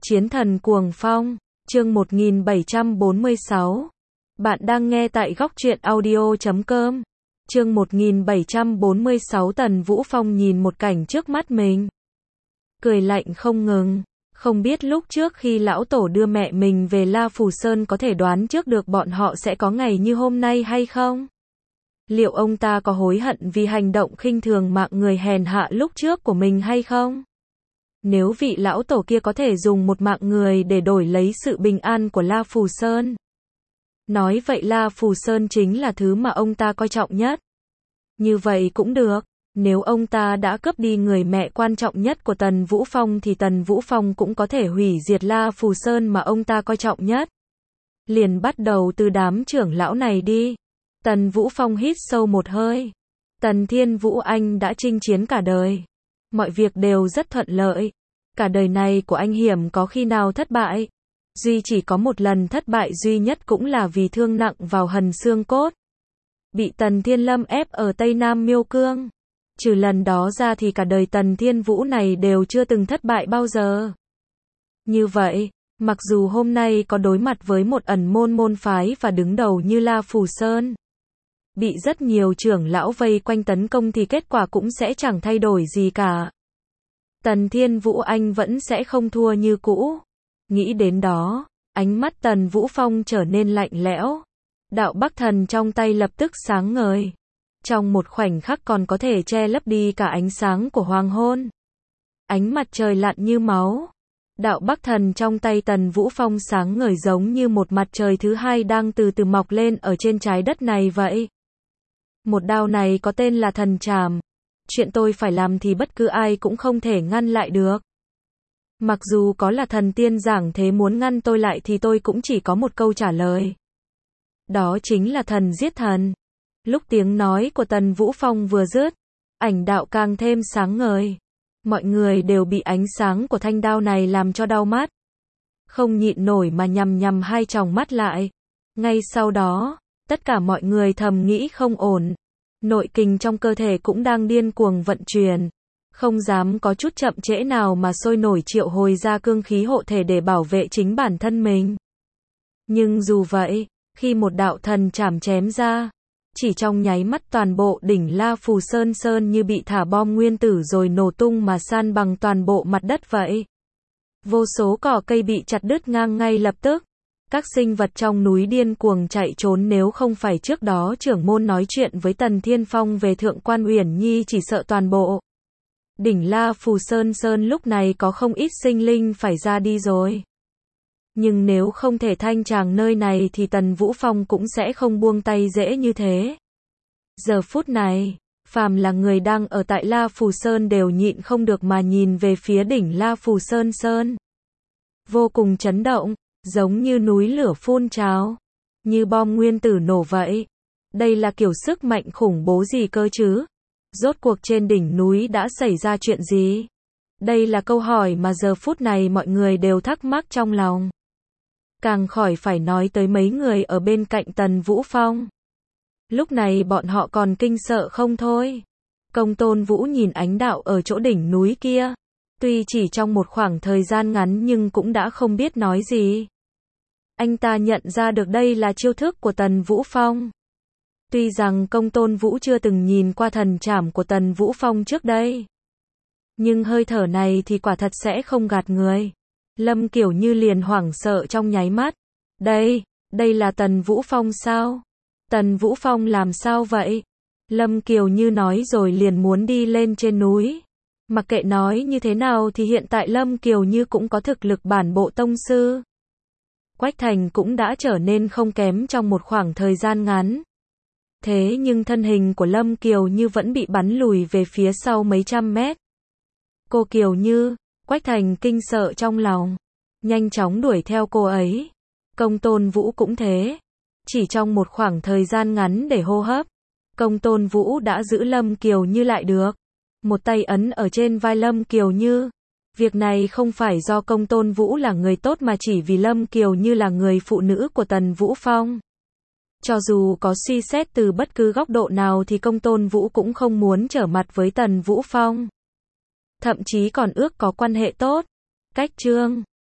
Chiến thần cuồng phong, chương 1746. Bạn đang nghe tại góc truyện audio.com. Chương 1746. Tần Vũ Phong nhìn một cảnh trước mắt mình, cười lạnh không ngừng. Không biết lúc trước khi lão tổ đưa mẹ mình về La Phù Sơn có thể đoán trước được bọn họ sẽ có ngày như hôm nay hay không? Liệu ông ta có hối hận vì hành động khinh thường mạng người hèn hạ lúc trước của mình hay không? Nếu vị lão tổ kia có thể dùng một mạng người để đổi lấy sự bình an của La Phù Sơn, nói vậy La Phù Sơn chính là thứ mà ông ta coi trọng nhất. Như vậy cũng được, nếu ông ta đã cướp đi người mẹ quan trọng nhất của Tần Vũ Phong thì Tần Vũ Phong cũng có thể hủy diệt La Phù Sơn mà ông ta coi trọng nhất. Liền bắt đầu từ đám trưởng lão này đi. Tần Vũ Phong hít sâu một hơi. Tần Thiên Vũ anh đã chinh chiến cả đời. Mọi việc đều rất thuận lợi. Cả đời này của anh hiểm có khi nào thất bại. Duy chỉ có một lần thất bại duy nhất cũng là vì thương nặng vào hần xương cốt. Bị Tần Thiên Lâm ép ở Tây Nam Miêu Cương. Trừ lần đó ra thì cả đời Tần Thiên Vũ này đều chưa từng thất bại bao giờ. Như vậy, mặc dù hôm nay có đối mặt với một ẩn môn phái và đứng đầu như La Phù Sơn, bị rất nhiều trưởng lão vây quanh tấn công thì kết quả cũng sẽ chẳng thay đổi gì cả. Tần Thiên Vũ anh vẫn sẽ không thua như cũ. Nghĩ đến đó, ánh mắt Tần Vũ Phong trở nên lạnh lẽo. Đạo Bắc Thần trong tay lập tức sáng ngời. Trong một khoảnh khắc còn có thể che lấp đi cả ánh sáng của hoàng hôn. Ánh mặt trời lặn như máu. Đạo Bắc Thần trong tay Tần Vũ Phong sáng ngời giống như một mặt trời thứ hai đang từ từ mọc lên ở trên trái đất này vậy. Một đao này có tên là thần trảm. Chuyện tôi phải làm thì bất cứ ai cũng không thể ngăn lại được. Mặc dù có là thần tiên giảng thế muốn ngăn tôi lại thì tôi cũng chỉ có một câu trả lời. Đó chính là thần giết thần. Lúc tiếng nói của Tần Vũ Phong vừa dứt, ảnh đạo càng thêm sáng ngời. Mọi người đều bị ánh sáng của thanh đao này làm cho đau mắt. Không nhịn nổi mà nhằm hai tròng mắt lại. Ngay sau đó, tất cả mọi người thầm nghĩ không ổn. Nội kình trong cơ thể cũng đang điên cuồng vận chuyển. Không dám có chút chậm trễ nào mà sôi nổi triệu hồi ra cương khí hộ thể để bảo vệ chính bản thân mình. Nhưng dù vậy, khi một đạo thần trảm chém ra, chỉ trong nháy mắt toàn bộ đỉnh La Phù Sơn như bị thả bom nguyên tử rồi nổ tung mà san bằng toàn bộ mặt đất vậy. Vô số cỏ cây bị chặt đứt ngang ngay lập tức. Các sinh vật trong núi điên cuồng chạy trốn, nếu không phải trước đó trưởng môn nói chuyện với Tần Thiên Phong về Thượng Quan Uyển Nhi chỉ sợ toàn bộ đỉnh La Phù Sơn lúc này có không ít sinh linh phải ra đi rồi. Nhưng nếu không thể thanh tràng nơi này thì Tần Vũ Phong cũng sẽ không buông tay dễ như thế. Giờ phút này, phàm là người đang ở tại La Phù Sơn đều nhịn không được mà nhìn về phía đỉnh La Phù Sơn. Vô cùng chấn động, giống như núi lửa phun trào, như bom nguyên tử nổ vậy. Đây là kiểu sức mạnh khủng bố gì cơ chứ? Rốt cuộc trên đỉnh núi đã xảy ra chuyện gì? Đây là câu hỏi mà giờ phút này mọi người đều thắc mắc trong lòng. Càng khỏi phải nói tới mấy người ở bên cạnh Tần Vũ Phong. Lúc này bọn họ còn kinh sợ không thôi. Công Tôn Vũ nhìn ánh đạo ở chỗ đỉnh núi kia. Tuy chỉ trong một khoảng thời gian ngắn nhưng cũng đã không biết nói gì. Anh ta nhận ra được đây là chiêu thức của Tần Vũ Phong. Tuy rằng Công Tôn Vũ chưa từng nhìn qua thần trảm của Tần Vũ Phong trước đây, nhưng hơi thở này thì quả thật sẽ không gạt người. Lâm Kiểu Như liền hoảng sợ trong nháy mắt. Đây là Tần Vũ Phong sao? Tần Vũ Phong làm sao vậy? Lâm Kiều Như nói rồi liền muốn đi lên trên núi. Mặc kệ nói như thế nào thì hiện tại Lâm Kiều Như cũng có thực lực bản bộ tông sư. Quách Thành cũng đã trở nên không kém trong một khoảng thời gian ngắn. Thế nhưng thân hình của Lâm Kiều Như vẫn bị bắn lùi về phía sau mấy trăm mét. Cô Kiều Như, Quách Thành kinh sợ trong lòng, nhanh chóng đuổi theo cô ấy. Công Tôn Vũ cũng thế. Chỉ trong một khoảng thời gian ngắn để hô hấp, Công Tôn Vũ đã giữ Lâm Kiều Như lại được. Một tay ấn ở trên vai Lâm Kiều Như. Việc này không phải do Công Tôn Vũ là người tốt mà chỉ vì Lâm Kiều Như là người phụ nữ của Tần Vũ Phong. Cho dù có suy xét từ bất cứ góc độ nào thì Công Tôn Vũ cũng không muốn trở mặt với Tần Vũ Phong. Thậm chí còn ước có quan hệ tốt. Cách chương